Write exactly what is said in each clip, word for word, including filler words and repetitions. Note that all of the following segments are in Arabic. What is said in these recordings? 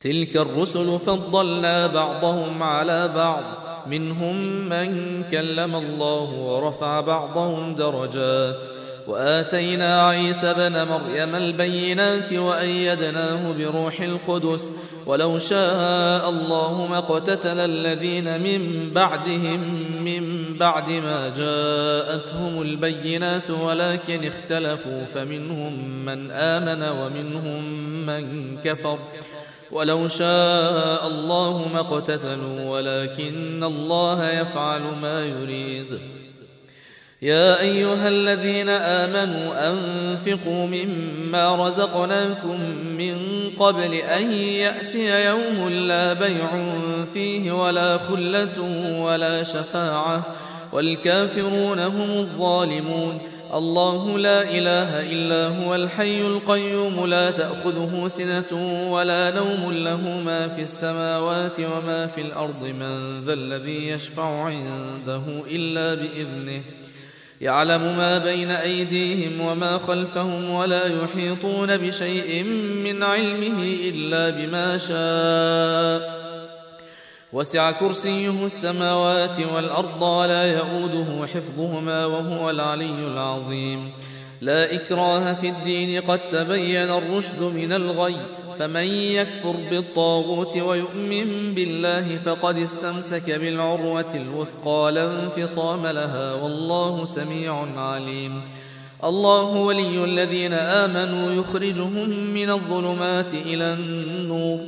تلك الرسل فضلنا بعضهم على بعض منهم من كلم الله ورفع بعضهم درجات وآتينا عيسى بن مريم البينات وأيدناه بروح القدس ولو شاء الله ما اقتتل الذين من بعدهم من بعد ما جاءتهم البينات ولكن اختلفوا فمنهم من آمن ومنهم من كفر ولو شاء الله ما اقتتلوا ولكن الله يفعل ما يريد. يا أيها الذين آمنوا أنفقوا مما رزقناكم من قبل أن يأتي يوم لا بيع فيه ولا خلة ولا شفاعة والكافرون هم الظالمون. الله لا إله إلا هو الحي القيوم لا تأخذه سنة ولا نوم له ما في السماوات وما في الأرض من ذا الذي يشفع عنده إلا بإذنه يعلم ما بين أيديهم وما خلفهم ولا يحيطون بشيء من علمه إلا بما شاء وسع كرسيه السماوات والأرض ولا يؤوده حفظهما وهو العلي العظيم. لا إكراه في الدين قد تبين الرشد من الغي فمن يكفر بالطاغوت ويؤمن بالله فقد استمسك بالعروة الوثقى لا انفصام لها والله سميع عليم. الله ولي الذين آمنوا يخرجهم من الظلمات إلى النور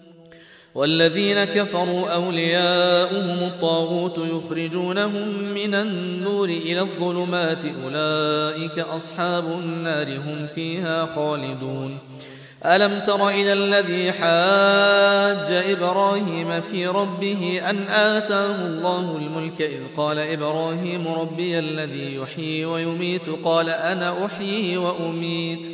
والذين كفروا أولياؤهم الطاغوت يخرجونهم من النور إلى الظلمات أولئك أصحاب النار هم فيها خالدون. ألم تر إلى الذي حاج إبراهيم في ربه أن آتاه الله الملك إذ قال إبراهيم ربي الذي يحيي ويميت قال أنا أحيي وأميت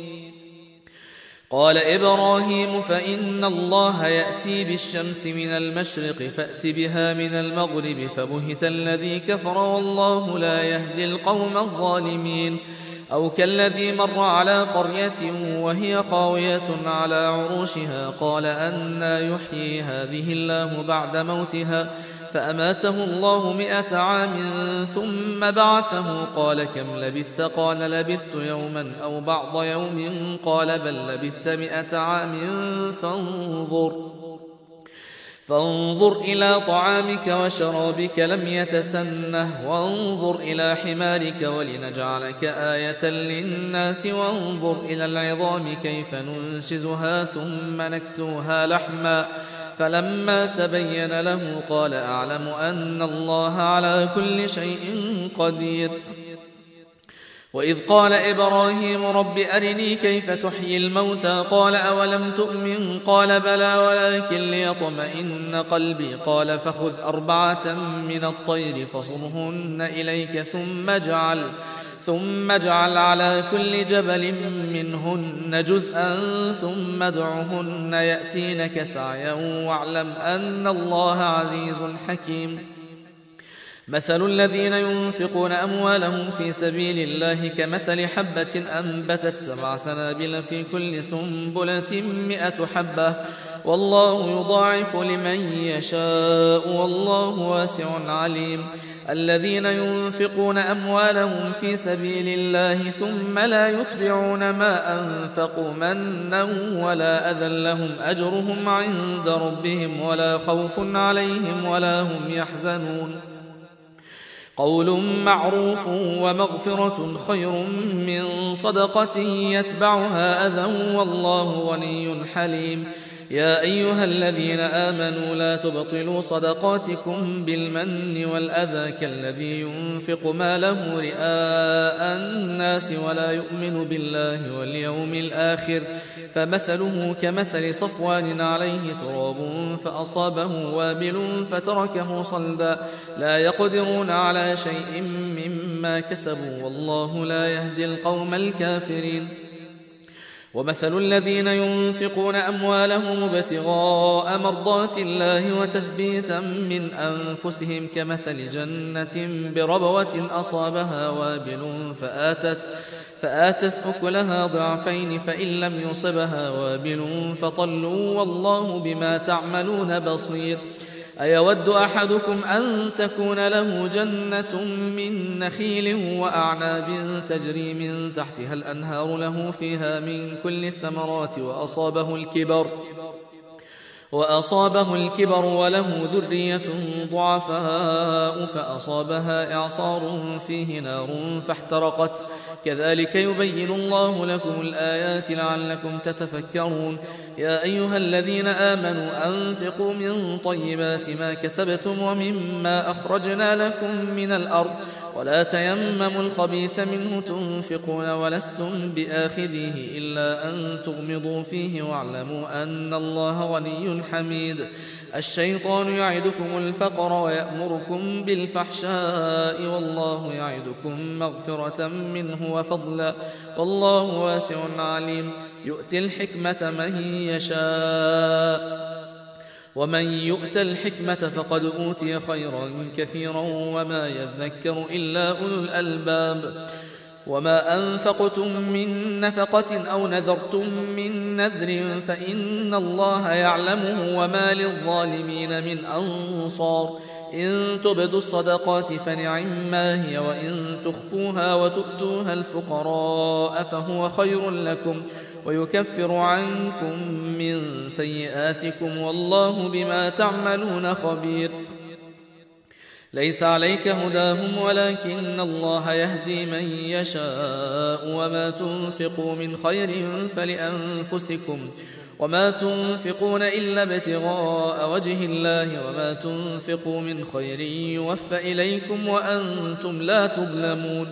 قال إبراهيم فإن الله يأتي بالشمس من المشرق فأت بها من المغرب فبهت الذي كفر والله لا يهدي القوم الظالمين. أو كالذي مر على قرية وهي خاوية على عروشها قال أنى يحيي هذه الله بعد موتها فأماته الله مئة عام ثم بعثه قال كم لبثت قال لبثت يوما أو بعض يوم قال بل لبثت مئة عام فانظر فانظر إلى طعامك وشرابك لم يتسنه وانظر إلى حمارك ولنجعلك آية للناس وانظر إلى العظام كيف ننشزها ثم نكسوها لحما فلما تبين له قال أعلم أن الله على كل شيء قدير. وإذ قال إبراهيم رب أرني كيف تحيي الموتى قال أولم تؤمن قال بلى ولكن ليطمئن قلبي قال فخذ أربعة من الطير فصرهن إليك ثم اجعل ثم اجعل على كل جبل منهن جزءا ثم ادعهن يأتينك سعيا واعلم أن الله عزيز حكيم. مثل الذين ينفقون أموالهم في سبيل الله كمثل حبة أنبتت سبع سنابل في كل سنبلة مئة حبة والله يضاعف لمن يشاء والله واسع عليم. الذين ينفقون أموالهم في سبيل الله ثم لا يتبعون ما أنفقوا منا ولا أذى لهم أجرهم عند ربهم ولا خوف عليهم ولا هم يحزنون. قول معروف ومغفرة خير من صدقة يتبعها أذى والله غني حليم. يا أيها الذين آمنوا لا تبطلوا صدقاتكم بالمن والأذى كالذي ينفق ماله رئاء الناس ولا يؤمن بالله واليوم الآخر فمثله كمثل صفوان عليه تراب فأصابه وابل فتركه صلدا لا يقدرون على شيء مما كسبوا والله لا يهدي القوم الكافرين. ومثل الذين ينفقون أموالهم ابتغاء مرضات الله وتثبيتا من أنفسهم كمثل جنة بربوة أصابها وابل فآتت, فآتت أكلها ضعفين فإن لم يصبها وابل فطلوا والله بما تعملون بصير. أيود أحدكم أن تكون له جنة من نخيل وأعناب تجري من تحتها الأنهار له فيها من كل الثمرات وأصابه الكبر وأصابه الكبر وله ذرية ضعفاء فأصابها إعصار فيه نار فاحترقت كذلك يبين الله لكم الآيات لعلكم تتفكرون. يا أيها الذين آمنوا أنفقوا من طيبات ما كسبتم ومما أخرجنا لكم من الأرض ولا تيمموا الخبيث منه تنفقون ولستم بآخذيه إلا أن تغمضوا فيه واعلموا أن الله غني حميد. الشيطان يعدكم الفقر ويأمركم بالفحشاء والله يعدكم مغفرة منه وفضلا والله واسع عليم. يؤتي الحكمة من يشاء ومن يؤت الحكمة فقد أوتي خيرا كثيرا وما يذكر إلا أولو الألباب. وما أنفقتم من نفقة أو نذرتم من نذر فإن الله يعلمه وما للظالمين من أنصار. إن تبدوا الصدقات فنعما هي وإن تخفوها وتؤتوها الفقراء فهو خير لكم ويكفر عنكم من سيئاتكم والله بما تعملون خبير. ليس عليك هداهم ولكن الله يهدي من يشاء وما تنفقوا من خير فلأنفسكم وما تنفقون إلا ابتغاء وجه الله وما تنفقوا من خير يوفى إليكم وأنتم لا تظلمون.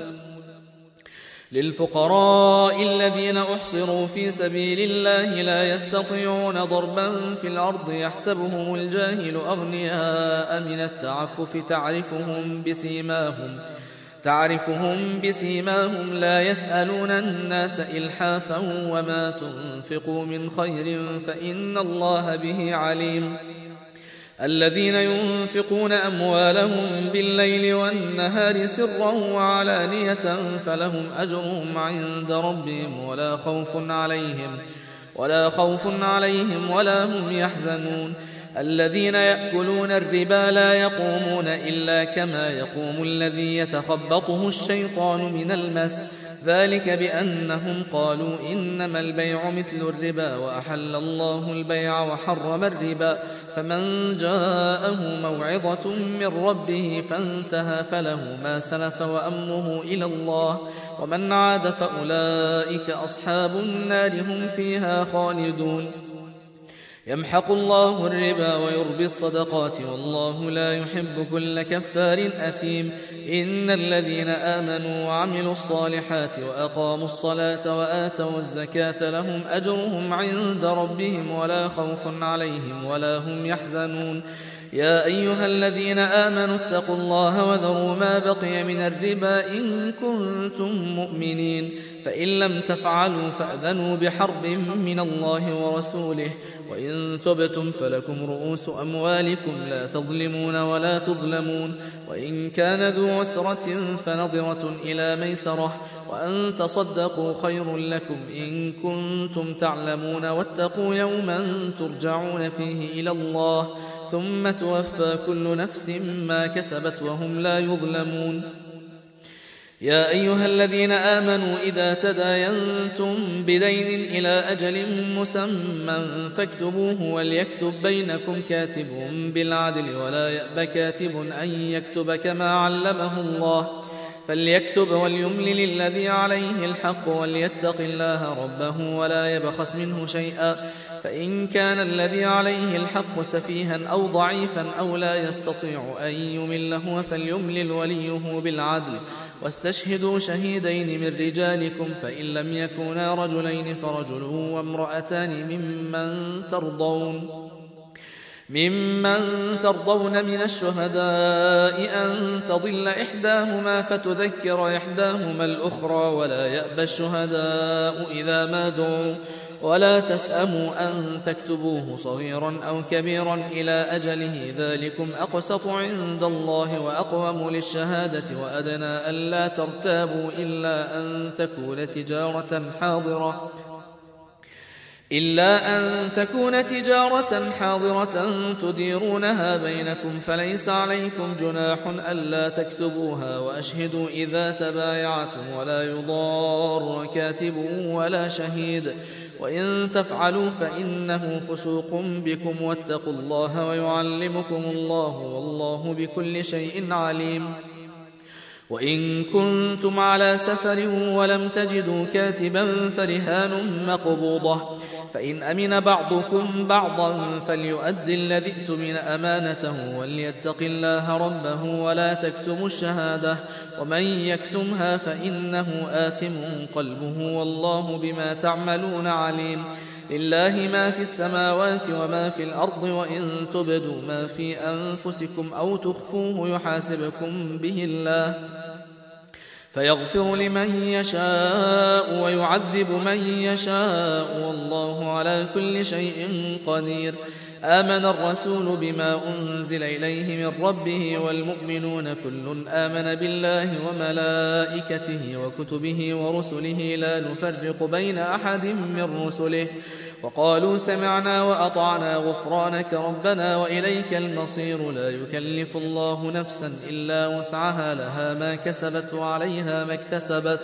للفقراء الذين أحصروا في سبيل الله لا يستطيعون ضربا في الأرض يحسبهم الجاهل أغنياء من التعفف تعرفهم بسيماهم تعرفهم بسيماهم لا يسألون الناس إلحافا وما تنفقوا من خير فإن الله به عليم. الذين ينفقون أموالهم بالليل والنهار سرا وعلانية فلهم أجرهم عند ربهم ولا خوف عليهم ولا خوف عليهم ولا هم يحزنون. الذين يأكلون الربا لا يقومون إلا كما يقوم الذي يتخبطه الشيطان من المس ذلك بأنهم قالوا إنما البيع مثل الربا وأحل الله البيع وحرم الربا فمن جاءه موعظة من ربه فانتهى فله ما سلف وأمره إلى الله ومن عاد فأولئك أصحاب النار هم فيها خالدون. يمحق الله الربا ويربي الصدقات والله لا يحب كل كفار أثيم. إن الذين آمنوا وعملوا الصالحات وأقاموا الصلاة وآتوا الزكاة لهم أجرهم عند ربهم ولا خوف عليهم ولا هم يحزنون. يا أيها الذين آمنوا اتقوا الله وذروا ما بقي من الربا إن كنتم مؤمنين فإن لم تفعلوا فأذنوا بحرب من الله ورسوله وإن تبتم فلكم رؤوس أموالكم لا تظلمون ولا تظلمون. وإن كان ذو عسرة فنظرة إلى ميسرة وأن تصدقوا خير لكم إن كنتم تعلمون واتقوا يوما ترجعون فيه إلى الله ثم توفى كل نفس ما كسبت وهم لا يظلمون. يا أيها الذين آمنوا إذا تداينتم بدين إلى أجل مسمى فاكتبوه وليكتب بينكم كاتب بالعدل ولا يأب كاتب أن يكتب كما علمه الله فليكتب وليملل الذي عليه الحق وليتق الله ربه ولا يبخس منه شيئا فإن كان الذي عليه الحق سفيها أو ضعيفا أو لا يستطيع أن يمله فليملل وليه بالعدل واستشهدوا شهيدين من رجالكم فإن لم يكونا رجلين فرجل وامرأتان ممن ترضون ممن ترضون من الشهداء أن تضل إحداهما فتذكر إحداهما الأخرى ولا يأبى الشهداء إذا ما دعوا ولا تسأموا أن تكتبوه صغيرا أو كبيرا إلى أجله ذلكم أقسط عند الله وأقوم للشهادة وأدنى ألا ترتابوا إلا أن تكون تجارة حاضرة إلا أن تكون تجارة حاضرة تديرونها بينكم فليس عليكم جناح ألا تكتبوها وأشهدوا إذا تبايعتم ولا يضار كاتب ولا شهيد وإن تفعلوا فإنه فسوق بكم واتقوا الله ويعلمكم الله والله بكل شيء عليم. وإن كنتم على سفر ولم تجدوا كاتبا فرهان مقبوضة فإن أمن بعضكم بعضا فليؤد الذي ائتمن أمانته وليتق الله ربه ولا تكتموا الشهادة ومن يكتمها فإنه آثم قلبه والله بما تعملون عليم. لله ما في السماوات وما في الأرض وإن تبدوا ما في أنفسكم أو تخفوه يحاسبكم به الله فيغفر لمن يشاء ويعذب من يشاء والله على كل شيء قدير. آمن الرسول بما أنزل إليه من ربه والمؤمنون كل آمن بالله وملائكته وكتبه ورسله لا نفرق بين أحد من رسله وقالوا سمعنا وأطعنا غفرانك ربنا وإليك المصير. لا يكلف الله نفسا إلا وسعها لها ما كسبت وعليها ما اكتسبت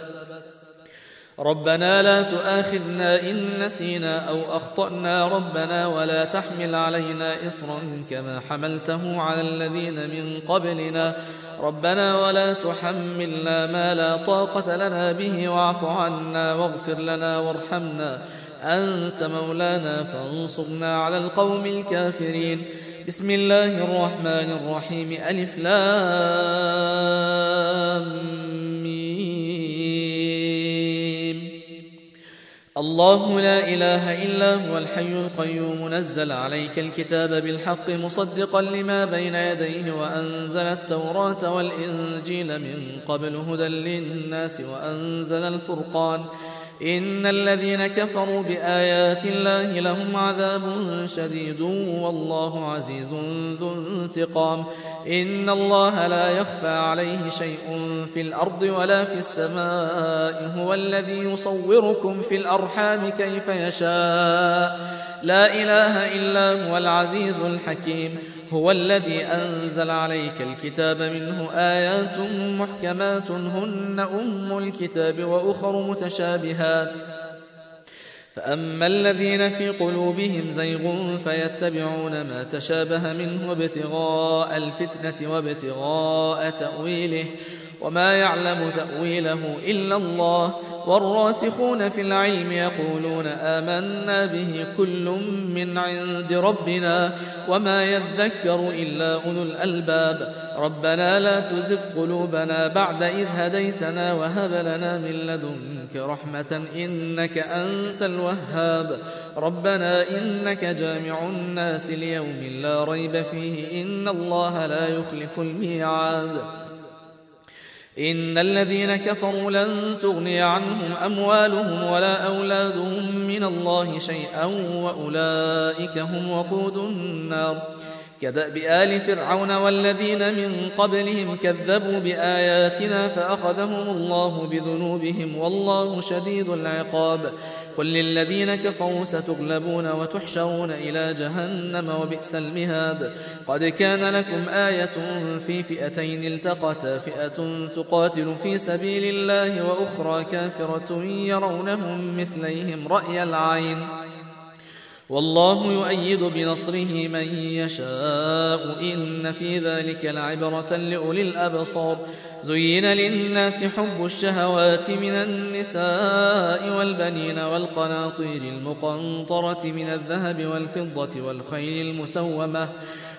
ربنا لا تؤاخذنا إن نسينا أو أخطأنا ربنا ولا تحمل علينا إصرا كما حملته على الذين من قبلنا ربنا ولا تحملنا ما لا طاقة لنا به واعف عنا واغفر لنا وارحمنا أنت مولانا فانصرنا على القوم الكافرين. بسم الله الرحمن الرحيم ألف لام ميم الله لا إله إلا هو الحي القيوم نزل عليك الكتاب بالحق مصدقا لما بين يديه وأنزل التوراة والإنجيل من قبل هدى للناس وأنزل الفرقان إن الذين كفروا بآيات الله لهم عذاب شديد والله عزيز ذو انتقام. إن الله لا يخفى عليه شيء في الأرض ولا في السماء هو الذي يصوركم في الأرحام كيف يشاء لا إله إلا هو العزيز الحكيم. هو الذي أنزل عليك الكتاب منه آيات محكمات هن أم الكتاب وأخر متشابهات فأما الذين في قلوبهم زيغ فيتبعون ما تشابه منه ابتغاء الفتنة وابتغاء تأويله وما يعلم تأويله إلا الله والراسخون في العلم يقولون آمنا به كل من عند ربنا وما يذكر إلا أولو الألباب. ربنا لا تزغ قلوبنا بعد إذ هديتنا وهب لنا من لدنك رحمة إنك أنت الوهاب. ربنا إنك جامع الناس ليوم لا ريب فيه إن الله لا يخلف الميعاد. إن الذين كفروا لن تغني عنهم أموالهم ولا أولادهم من الله شيئا وأولئك هم وقود النار. كدأب آل فرعون والذين من قبلهم كذبوا بآياتنا فأخذهم الله بذنوبهم والله شديد العقاب. قل للذين كفروا ستغلبون وتحشرون إلى جهنم وبئس المهاد. قد كان لكم آية في فئتين التقتا فئة تقاتل في سبيل الله وأخرى كافرة يرونهم مثليهم رأي العين والله يؤيد بنصره من يشاء إن في ذلك لعبرة لأولي الأبصار. زين للناس حب الشهوات من النساء والبنين والقناطير المقنطرة من الذهب والفضة والخيل المسومة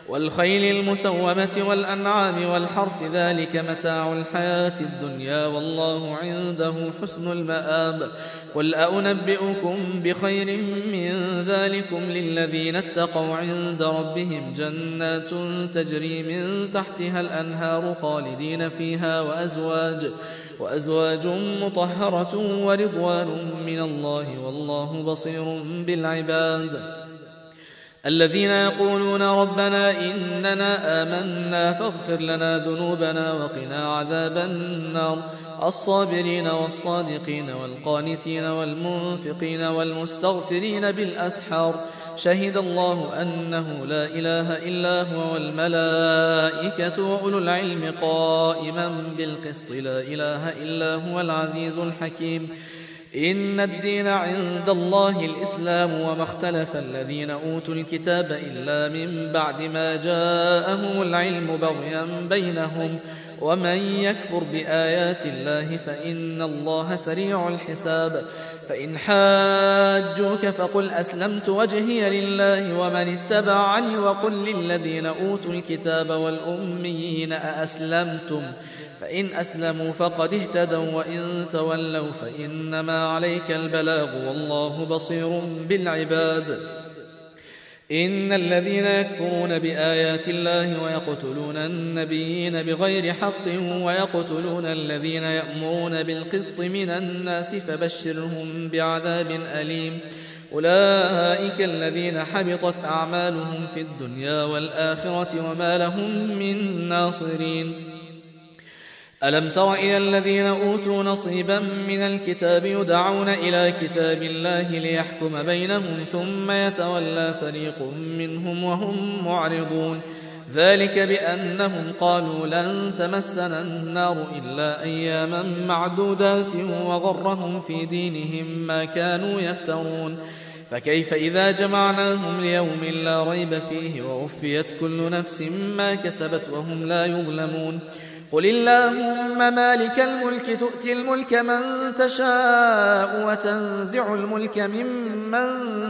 والخيل المسومة والأنعام والحرث ذلك متاع الحياة الدنيا والله عنده حسن المآب. قل أنبئكم بخير من ذلكم للذين اتقوا عند ربهم جنات تجري من تحتها الأنهار خالدين فيها وأزواج, وأزواج مطهرة ورضوان من الله والله بصير بالعباد. الذين يقولون ربنا إننا آمنا فاغفر لنا ذنوبنا وقنا عذاب النار. الصابرين والصادقين والقانتين والمنفقين والمستغفرين بالأسحار. شهد الله أنه لا إله إلا هو والملائكة وأولو العلم قائما بالقسط لا إله إلا هو العزيز الحكيم. إن الدين عند الله الإسلام وما اختلف الذين أوتوا الكتاب إلا من بعد ما جاءهم العلم بغيا بينهم ومن يكفر بآيات الله فإن الله سريع الحساب. فإن حاجوك فقل أسلمت وجهي لله ومن اتبعني وقل للذين أوتوا الكتاب والأميين أأسلمتم فإن أسلموا فقد اهتدوا وإن تولوا فإنما عليك البلاغ والله بصير بالعباد. إن الذين يكفرون بآيات الله ويقتلون النبيين بغير حق ويقتلون الذين يأمرون بالقسط من الناس فبشرهم بعذاب أليم. أولئك الذين حبطت أعمالهم في الدنيا والآخرة وما لهم من ناصرين. ألم تر إلى الذين أوتوا نصيبا من الكتاب يدعون إلى كتاب الله ليحكم بينهم ثم يتولى فريق منهم وهم معرضون. ذلك بأنهم قالوا لن تمسنا النار إلا أياما معدودات وغرهم في دينهم ما كانوا يفترون. فكيف إذا جمعناهم ليوم لا ريب فيه ووفيت كل نفس ما كسبت وهم لا يظلمون. قل اللهم مالك الملك تؤتي الملك من تشاء وتنزع الملك ممن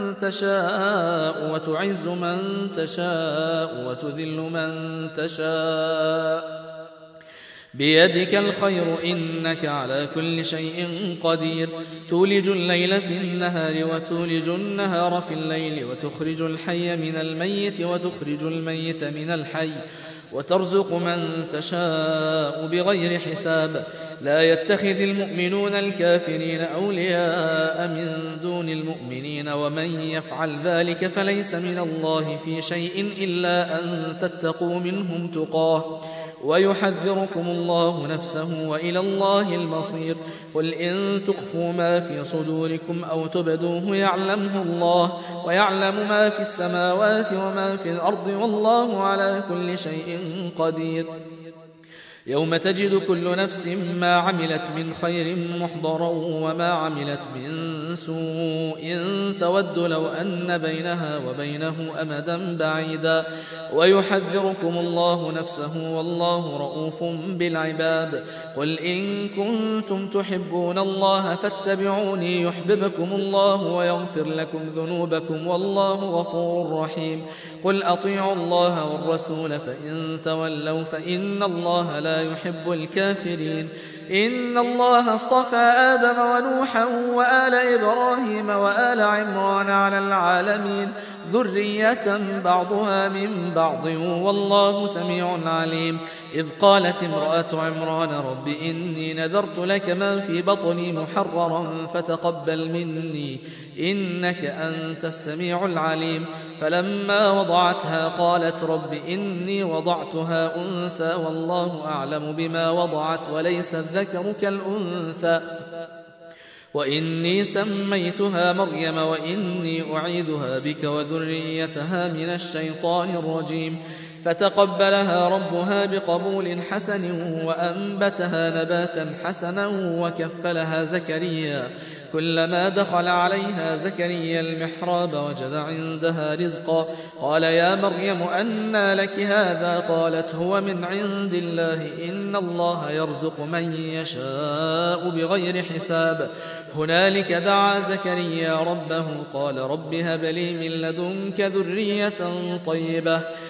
تشاء وتعز من تشاء وتذل من تشاء بيدك الخير إنك على كل شيء قدير. تولج الليل في النهار وتولج النهار في الليل وتخرج الحي من الميت وتخرج الميت من الحي وترزق من تشاء بغير حساب. لا يتخذ المؤمنون الكافرين أولياء من دون المؤمنين ومن يفعل ذلك فليس من الله في شيء إلا أن تتقوا منهم تقاه ويحذركم الله نفسه وإلى الله المصير. قل إن تخفوا ما في صدوركم أو تبدوه يعلمه الله ويعلم ما في السماوات وما في الأرض والله على كل شيء قدير. يوم تجد كل نفس ما عملت من خير محضرا وما عملت من سوء تود لو أن بينها وبينه أمدا بعيدا ويحذركم الله نفسه والله رؤوف بالعباد. قل إن كنتم تحبون الله فاتبعوني يحببكم الله ويغفر لكم ذنوبكم والله غفور رحيم. قل أطيعوا الله والرسول فإن تولوا فإن الله لا يحب الكافرين. إن الله اصطفى آدم ونوحا وآل إبراهيم وآل عمران على العالمين ذرية بعضها من بعض والله سميع عليم. إذ قالت امرأة عمران رب إني نذرت لك ما في بطني محررا فتقبل مني إنك أنت السميع العليم. فلما وضعتها قالت رب إني وضعتها أنثى والله أعلم بما وضعت وليس الذكر كالأنثى وإني سميتها مريم وإني أعيذها بك وذريتها من الشيطان الرجيم. فتقبلها ربها بقبول حسن وأنبتها نباتا حسنا وكفلها زكريا. كلما دخل عليها زكريا المحراب وجد عندها رزقا قال يا مريم أنى لك هذا؟ قالت هو من عند الله إن الله يرزق من يشاء بغير حساب. هنالك دعا زكريا ربه قال رب هب لي من لدنك ذرية طيبة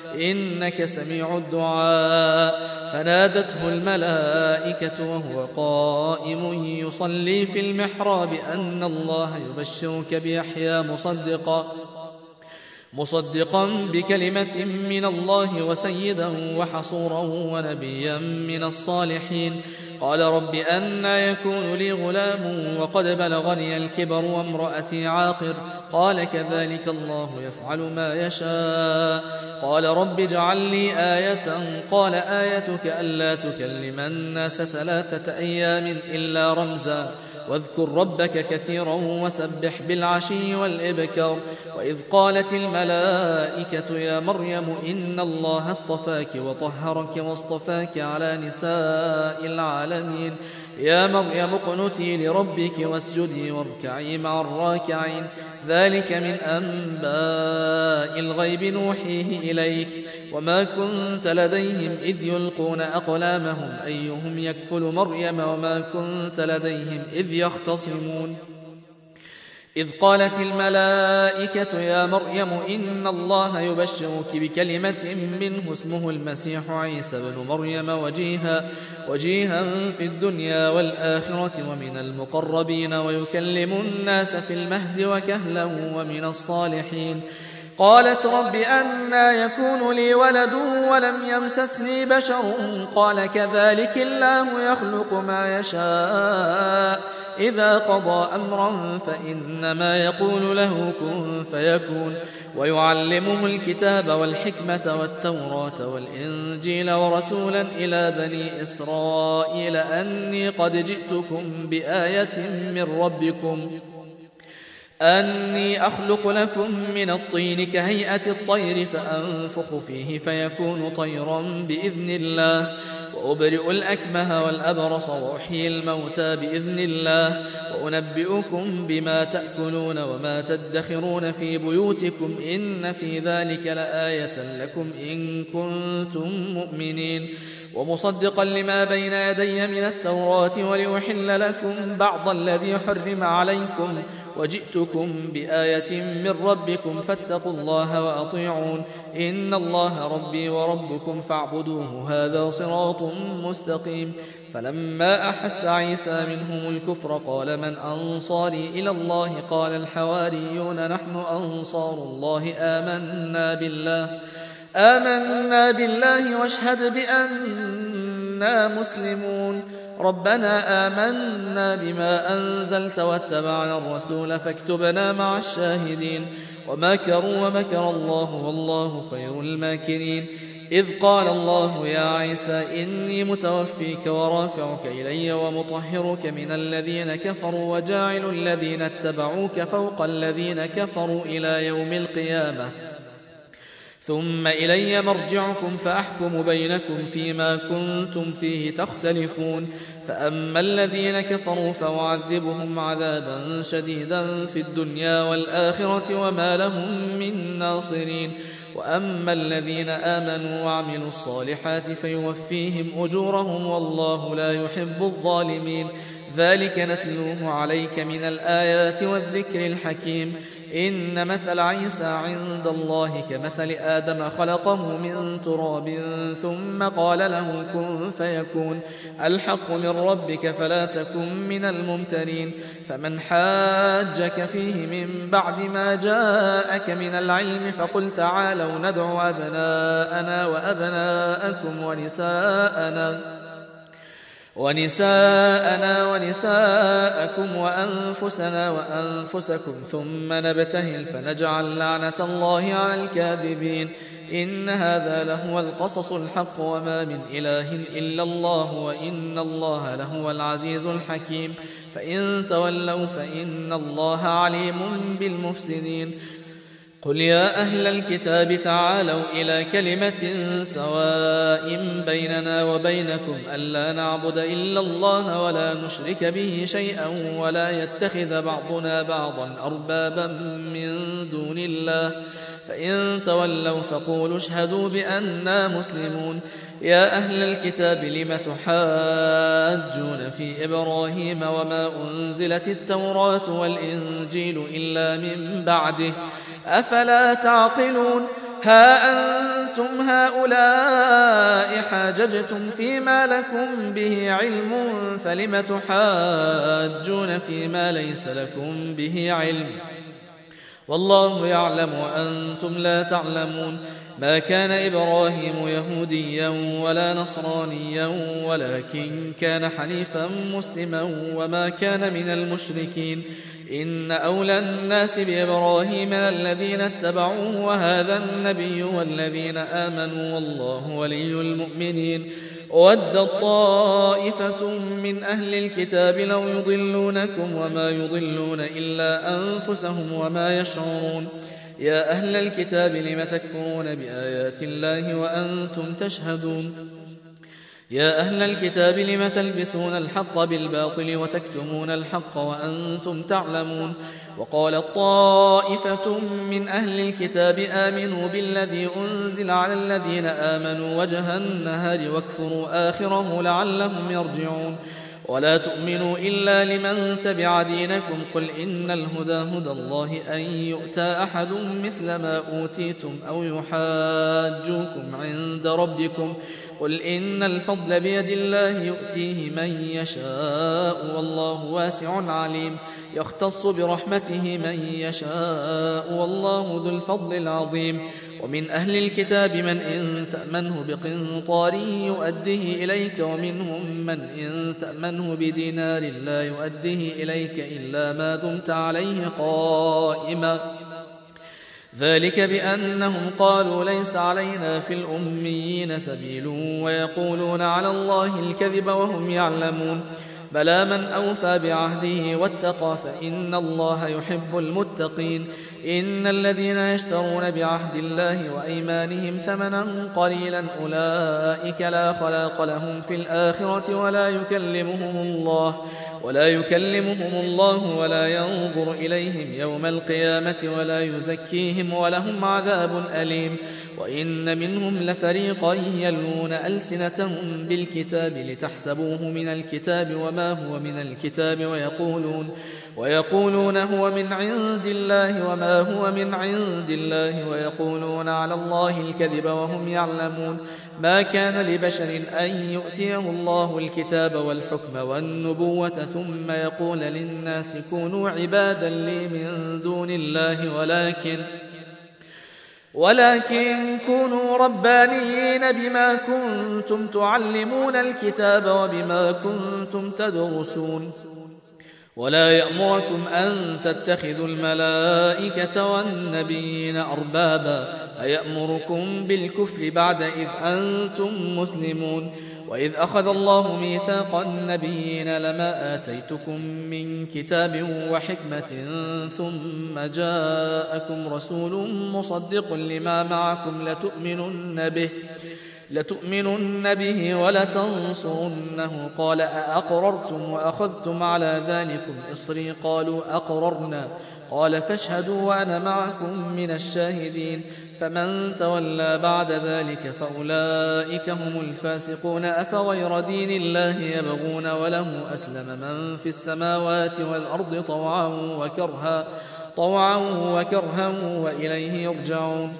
إنك سميع الدعاء. فنادته الملائكة وهو قائم يصلي في المحراب أن الله يبشرك بيحيى مصدقا مصدقا بكلمة من الله وسيدا وحصورا ونبيا من الصالحين. قال رب أنى يكون لي غلام وقد بلغني الكبر وامرأتي عاقر. قال كذلك الله يفعل ما يشاء. قال رب اجعل لي آية. قال آيتك ألا تكلم الناس ثلاثة أيام إلا رمزا واذكر ربك كثيرا وسبح بالعشي والإبكار. وإذ قالت الملائكة يا مريم إن الله اصطفاك وطهرك واصطفاك على نساء العالمين. يا مريم اقنتي لربك واسجدي واركعي مع الراكعين. ذلك من أنباء الغيب نوحيه إليك وما كنت لديهم إذ يلقون أقلامهم أيهم يكفل مريم وما كنت لديهم إذ يختصمون. إذ قالت الملائكة يا مريم إن الله يبشرك بكلمة منه اسمه المسيح عيسى بن مريم وجيها, وجيها في الدنيا والآخرة ومن المقربين ويكلم الناس في المهد وكهلا ومن الصالحين. قالت رب أنى يكون لي ولد ولم يمسسني بشر. قال كذلك الله يخلق ما يشاء إذا قضى أمرا فإنما يقول له كن فيكون. ويعلمه الكتاب والحكمة والتوراة والإنجيل ورسولا إلى بني إسرائيل أني قد جئتكم بآية من ربكم أني أخلق لكم من الطين كهيئة الطير فأنفخ فيه فيكون طيرا بإذن الله وأبرئ الأكمه والأبرص وأحيي الموتى بإذن الله وأنبئكم بما تأكلون وما تدخرون في بيوتكم إن في ذلك لآية لكم إن كنتم مؤمنين. ومصدقا لما بين يدي من التوراة وليحل لكم بعض الذي حرم عليكم وجئتكم بآية من ربكم فاتقوا الله وأطيعون. إن الله ربي وربكم فاعبدوه هذا صراط مستقيم. فلما أحس عيسى منهم الكفر قال من أنصاري إلى الله؟ قال الحواريون نحن أنصار الله آمنا بالله آمنا بالله واشهد بأننا مسلمون. ربنا آمنا بما أنزلت واتبعنا الرسول فاكتبنا مع الشاهدين. ومكروا ومكر الله والله خير الماكرين. إذ قال الله يا عيسى إني متوفيك ورافعك إلي ومطهرك من الذين كفروا وجاعل الذين اتبعوك فوق الذين كفروا إلى يوم القيامة ثم إلي مرجعكم فأحكم بينكم فيما كنتم فيه تختلفون. فأما الذين كفروا فأعذبهم عذابا شديدا في الدنيا والآخرة وما لهم من ناصرين. وأما الذين آمنوا وعملوا الصالحات فيوفيهم أجورهم والله لا يحب الظالمين. ذلك نتلوه عليك من الآيات والذكر الحكيم. إن مثل عيسى عند الله كمثل آدم خلقه من تراب ثم قال له كن فيكون. الحق من ربك فلا تكن من الممترين. فمن حاجك فيه من بعد ما جاءك من العلم فقل تعالوا ندعو أبناءنا وأبناءكم ونساءنا ونساءنا ونساءكم وأنفسنا وأنفسكم ثم نبتهل فنجعل لعنة الله على الكاذبين. إن هذا لهو القصص الحق وما من إله إلا الله وإن الله لهو العزيز الحكيم. فإن تولوا فإن الله عليم بالمفسدين. قل يا أهل الكتاب تعالوا إلى كلمة سواء بيننا وبينكم ألا نعبد إلا الله ولا نشرك به شيئا ولا يتخذ بعضنا بعضا أربابا من دون الله. فإن تولوا فقولوا اشهدوا بأننا مسلمون. يا أهل الكتاب لم تحاجون في إبراهيم وما أنزلت التوراة والإنجيل إلا من بعده أفلا تعقلون. ها أنتم هؤلاء حاججتم فيما لكم به علم فلم تحاجون فيما ليس لكم به علم والله يعلم وأنتم لا تعلمون ما كان إبراهيم يهوديا ولا نصرانيا ولكن كان حنيفا مسلما وما كان من المشركين إن أولى الناس بإبراهيم الذين اتبعوه وهذا النبي والذين آمنوا والله ولي المؤمنين ودت طائفة من أهل الكتاب لو يضلونكم وما يضلون إلا أنفسهم وما يشعرون يا أهل الكتاب لم تكفرون بآيات الله وأنتم تشهدون يا أهل الكتاب لم تلبسون الحق بالباطل وتكتمون الحق وأنتم تعلمون وقالت طائفة من أهل الكتاب آمنوا بالذي أنزل على الذين آمنوا وجه النهار واكفروا آخره لعلهم يرجعون ولا تؤمنوا إلا لمن تبع دينكم قل إن الهدى هدى الله أن يؤتى أحد مثل ما أوتيتم أو يحاجوكم عند ربكم قل إن الفضل بيد الله يؤتيه من يشاء والله واسع عليم يختص برحمته من يشاء والله ذو الفضل العظيم ومن أهل الكتاب من إن تأمنه بقنطار يؤديه إليك ومنهم من إن تأمنه بدينار لا يؤديه إليك إلا ما دمت عليه قائما ذلك بأنهم قالوا ليس علينا في الأميين سبيل ويقولون على الله الكذب وهم يعلمون بلى من أوفى بعهده واتقى فإن الله يحب المتقين إن الذين يشترون بعهد الله وأيمانهم ثمنا قليلا أولئك لا خلاق لهم في الآخرة ولا يكلمهم الله ولا يكلمهم الله ولا ينظر إليهم يوم القيامة ولا يزكيهم ولهم عذاب أليم وإن منهم لفريقا يلوون ألسنتهم بالكتاب لتحسبوه من الكتاب وما هو من الكتاب ويقولون ويقولون هو من عند الله وما هو من عند الله ويقولون على الله الكذب وهم يعلمون ما كان لبشر أن يؤتيه الله الكتاب والحكم والنبوة ثم يقول للناس كونوا عبادا لي من دون الله ولكن ولكن كونوا ربانيين بما كنتم تعلمون الكتاب وبما كنتم تدرسون ولا يأمركم أن تتخذوا الملائكة والنبيين أربابا أيأمركم بالكفر بعد إذ أنتم مسلمون وإذ أخذ الله ميثاق النبيين لما آتيتكم من كتاب وحكمة ثم جاءكم رسول مصدق لما معكم لتؤمنن به لتؤمنن به ولتنصرنه قال أأقررتم وأخذتم على ذلكم إصري قالوا أقررنا قال فاشهدوا وأنا معكم من الشاهدين فمن تولى بعد ذلك فأولئك هم الفاسقون أفغير دين الله يبغون وله أسلم من في السماوات والأرض طوعا وكرها طوعا وكرها وإليه يرجعون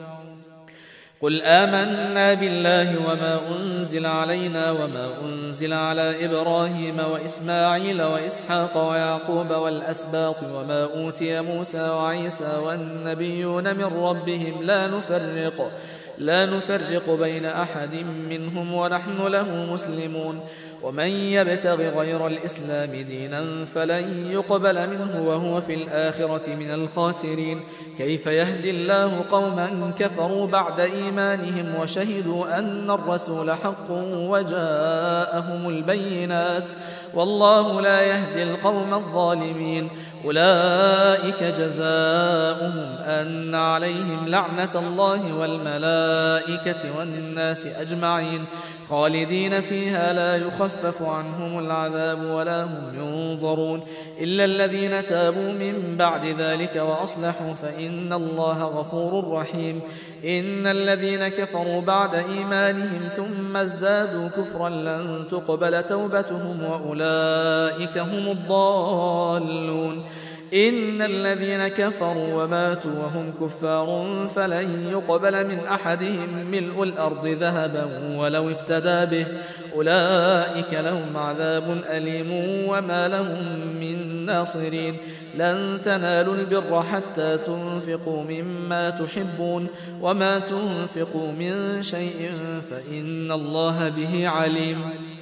قل آمنا بالله وما أنزل علينا وما أنزل على إبراهيم وإسماعيل وإسحاق ويعقوب والأسباط وما أوتي موسى وعيسى والنبيون من ربهم لا نفرق لا نفرق بين أحد منهم ونحن له مسلمون ومن يبتغ غير الإسلام دينا فلن يقبل منه وهو في الآخرة من الخاسرين كيف يهدي الله قوما كفروا بعد إيمانهم وشهدوا أن الرسول حق وجاءهم البينات والله لا يهدي القوم الظالمين أولئك جزاؤهم أن عليهم لعنة الله والملائكة والناس أجمعين خالدين فيها لا يخفف عنهم العذاب ولا هم ينظرون إلا الذين تابوا من بعد ذلك وأصلحوا فإن الله غفور رحيم إن الذين كفروا بعد إيمانهم ثم ازدادوا كفرا لن تقبل توبتهم وأولئك هم الضالون إن الذين كفروا وماتوا وهم كفار فلن يقبل من أحدهم ملء الأرض ذهبا ولو افتدى به أولئك لهم عذاب أليم وما لهم من ناصرين لن تنالوا البر حتى تنفقوا مما تحبون وما تنفقوا من شيء فإن الله به عليم